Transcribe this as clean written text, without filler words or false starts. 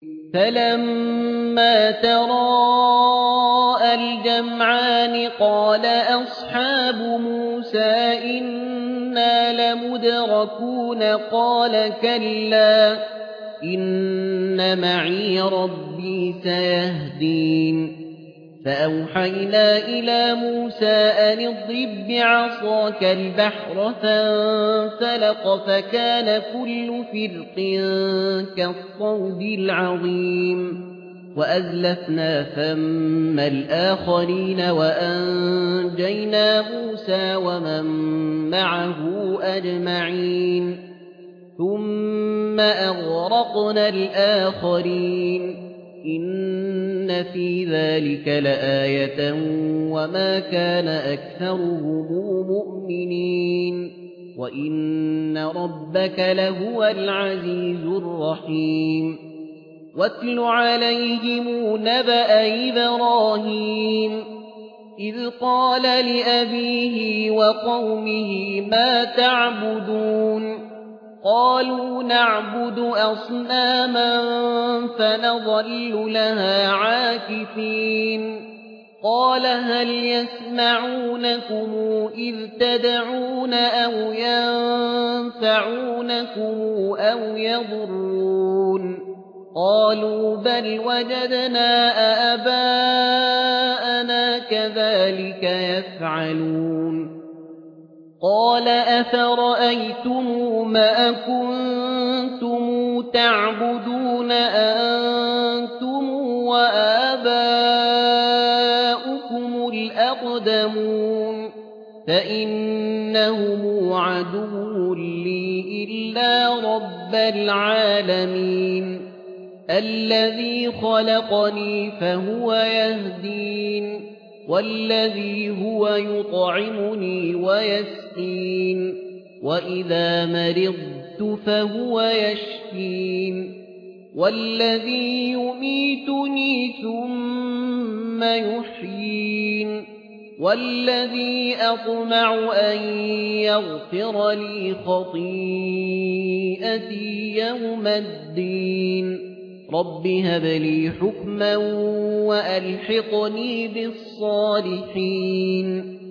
فلما تراءى الجمعان قال أصحاب موسى إنا لمدركون قال كلا إن معي ربي سيهدين فأوحينا إلى موسى أن اضرب بعصاك البحر فانفلق فكان كل فرق كالطود العظيم وأزلفنا ثم الآخرين وأنجينا موسى ومن معه أجمعين ثم أغرقنا الآخرين إن في ذلك لآية وما كان أكثرهم مؤمنين وإن ربك لهو العزيز الرحيم واتل عليهم نبأ إبراهيم إذ قال لأبيه وقومه ما تعبدون قالوا نعبد أصناما فنظل لها عاكفين قال هل يسمعونكم إذ تدعون أو ينفعونكم أو يضرون قالوا بل وجدنا آباءنا كذلك يفعلون قال أفرأيتم ما كنتم تعبدون أنتم وآباؤكم الأقدمون فإنهم عدو لي إلا رب العالمين الذي خلقني فهو يهدين والذي هو يطعمني ويسقين وإذا مرضت فهو يشفين والذي يميتني ثم يحيين والذي أطمع أن يغفر لي خطيئتي يوم الدين رب هب لي حكما وألحقني بالصالحين